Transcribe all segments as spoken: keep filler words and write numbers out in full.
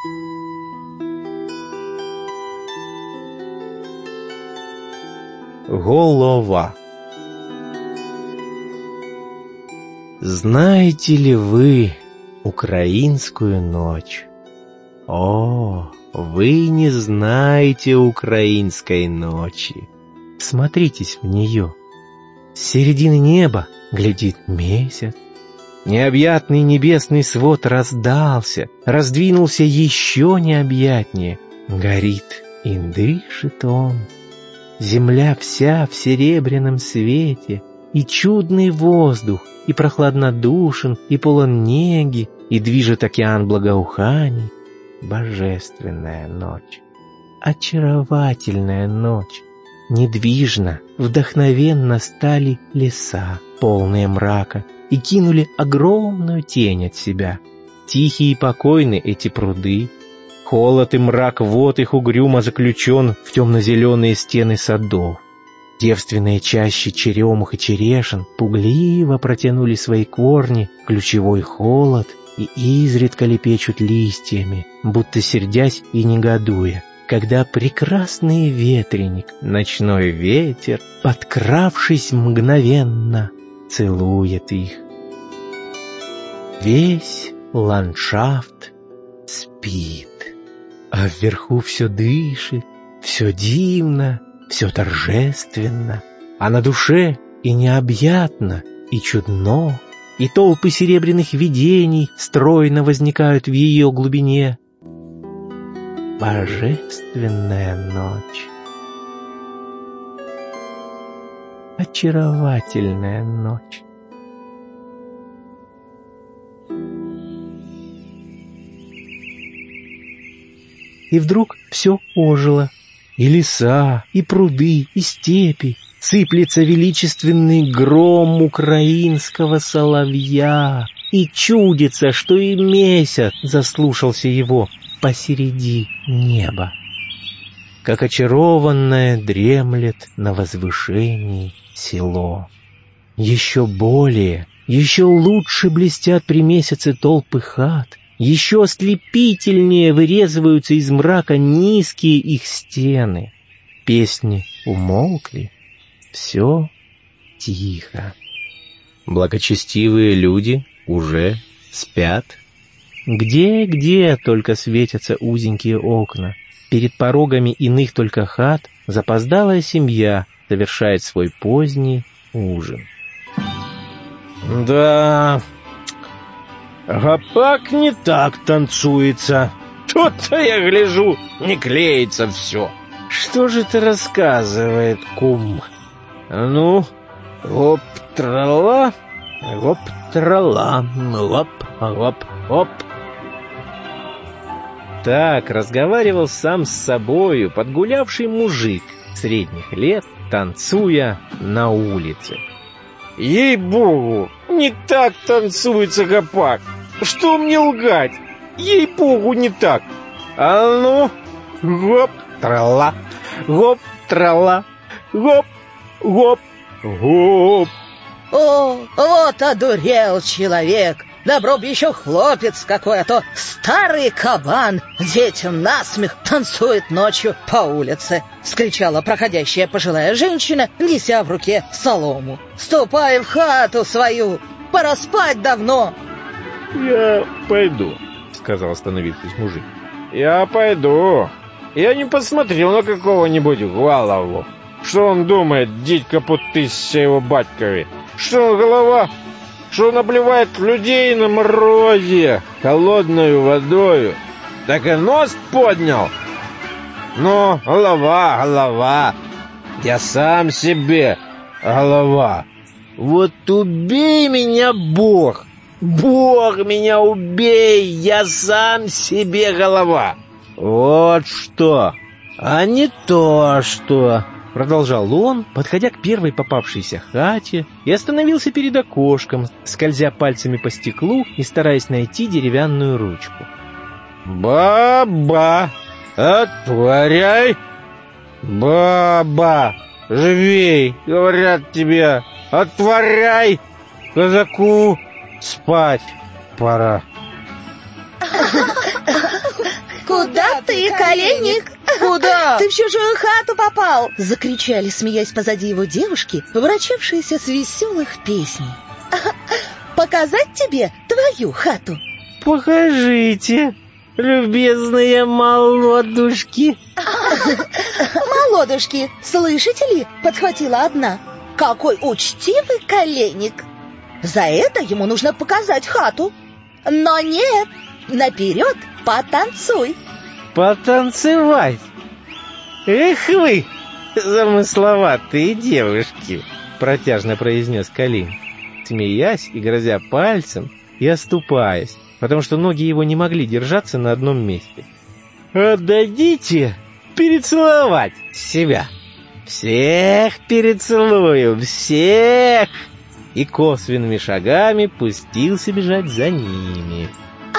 Голова. Знаете ли вы украинскую ночь? О, вы не знаете украинской ночи. Всмотритесь в нее. С середины неба глядит месяц. Необъятный небесный свод раздался, раздвинулся еще необъятнее. Горит и дышит он. Земля вся в серебряном свете, и чудный воздух, и прохладнодушен, и полон неги, и движет океан благоуханий. Божественная ночь, очаровательная ночь. Недвижно, вдохновенно стали леса, полные мрака, и кинули огромную тень от себя. Тихие и покойны эти пруды. Холод и мрак вод их угрюмо заключен в темно-зеленые стены садов. Девственные чащи черемух и черешин пугливо протянули свои корни в ключевой холод и изредка лепечут листьями, будто сердясь и негодуя, когда прекрасный ветреник, ночной ветер, подкравшись мгновенно, целует их. Весь ландшафт спит, а вверху все дышит, все дивно, все торжественно, а на душе и необъятно, и чудно, и толпы серебряных видений стройно возникают в ее глубине. Божественная ночь, очаровательная ночь. И вдруг все ожило. И леса, и пруды, и степи. Сыплется величественный гром украинского соловья. И чудится, что и месяц заслушался его посереди неба. Как очарованное дремлет на возвышении село. Еще более, еще лучше блестят при месяце толпы хат. Еще ослепительнее вырезываются из мрака низкие их стены. Песни умолкли, все тихо. Благочестивые люди уже спят. Где-где только светятся узенькие окна. Перед порогами иных только хат запоздалая семья совершает свой поздний ужин. Да... Гопак не так танцуется. Тут-то я гляжу, не клеится все. Что же это рассказывает кум? Ну, гоп-трала, гоп-трала, гоп-гоп-гоп. Так разговаривал сам с собою подгулявший мужик средних лет, танцуя на улице. Ей-богу, не так танцуется гопак. Что мне лгать? Ей-богу, не так. А ну, гоп-трала, гоп-трала, гоп-гоп-гоп. О, вот одурел человек. Добро б еще хлопец какой, а то старый кабан детям насмех танцует ночью по улице, — вскричала проходящая пожилая женщина, неся в руке солому. Ступай в хату свою, пора спать давно. — Я пойду, — сказал остановившись мужик. — Я пойду. Я не посмотрел на какого-нибудь голову. Что он думает, дядька Путыся его батькови? Что он голова? Что он обливает людей на морозе холодную водою? Так и нос поднял. Ну, голова, голова. Я сам себе голова. Вот убей меня, Бог. Бог меня убей, я сам себе голова. Вот что, а не то что... Продолжал он, подходя к первой попавшейся хате, и остановился перед окошком, скользя пальцами по стеклу и стараясь найти деревянную ручку. «Баба, отворяй! Баба, живей, говорят тебе, отворяй! Казаку спать пора!» Эй, Коленник! Куда? Ты в чужую хату попал! Закричали, смеясь позади его девушки, ворочавшиеся с веселых песней. Показать тебе твою хату? Покажите, любезные молодушки. Молодушки, слышите ли? Подхватила одна. Какой учтивый Коленник! За это ему нужно показать хату. Но нет, наперед потанцуй. Потанцевать? Эх вы, замысловатые девушки, протяжно произнес Калин, смеясь и грозя пальцем и оступаясь, потому что ноги его не могли держаться на одном месте. Отдадите перецеловать себя. Всех перецелую, всех! И косвенными шагами пустился бежать за ними.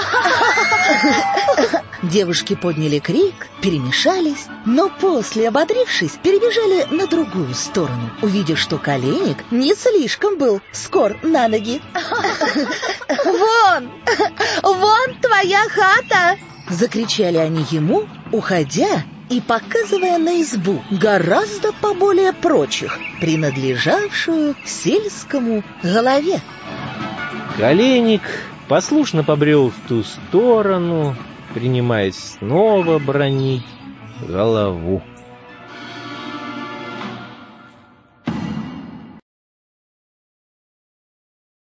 Девушки подняли крик, перемешались, но после, ободрившись, перебежали на другую сторону, увидев, что Коленник не слишком был скор на ноги. «Вон! Вон твоя хата!» — закричали они ему, уходя и показывая на избу, гораздо поболее прочих, принадлежавшую сельскому голове. Коленник послушно побрел в ту сторону, принимаясь снова бранить голову.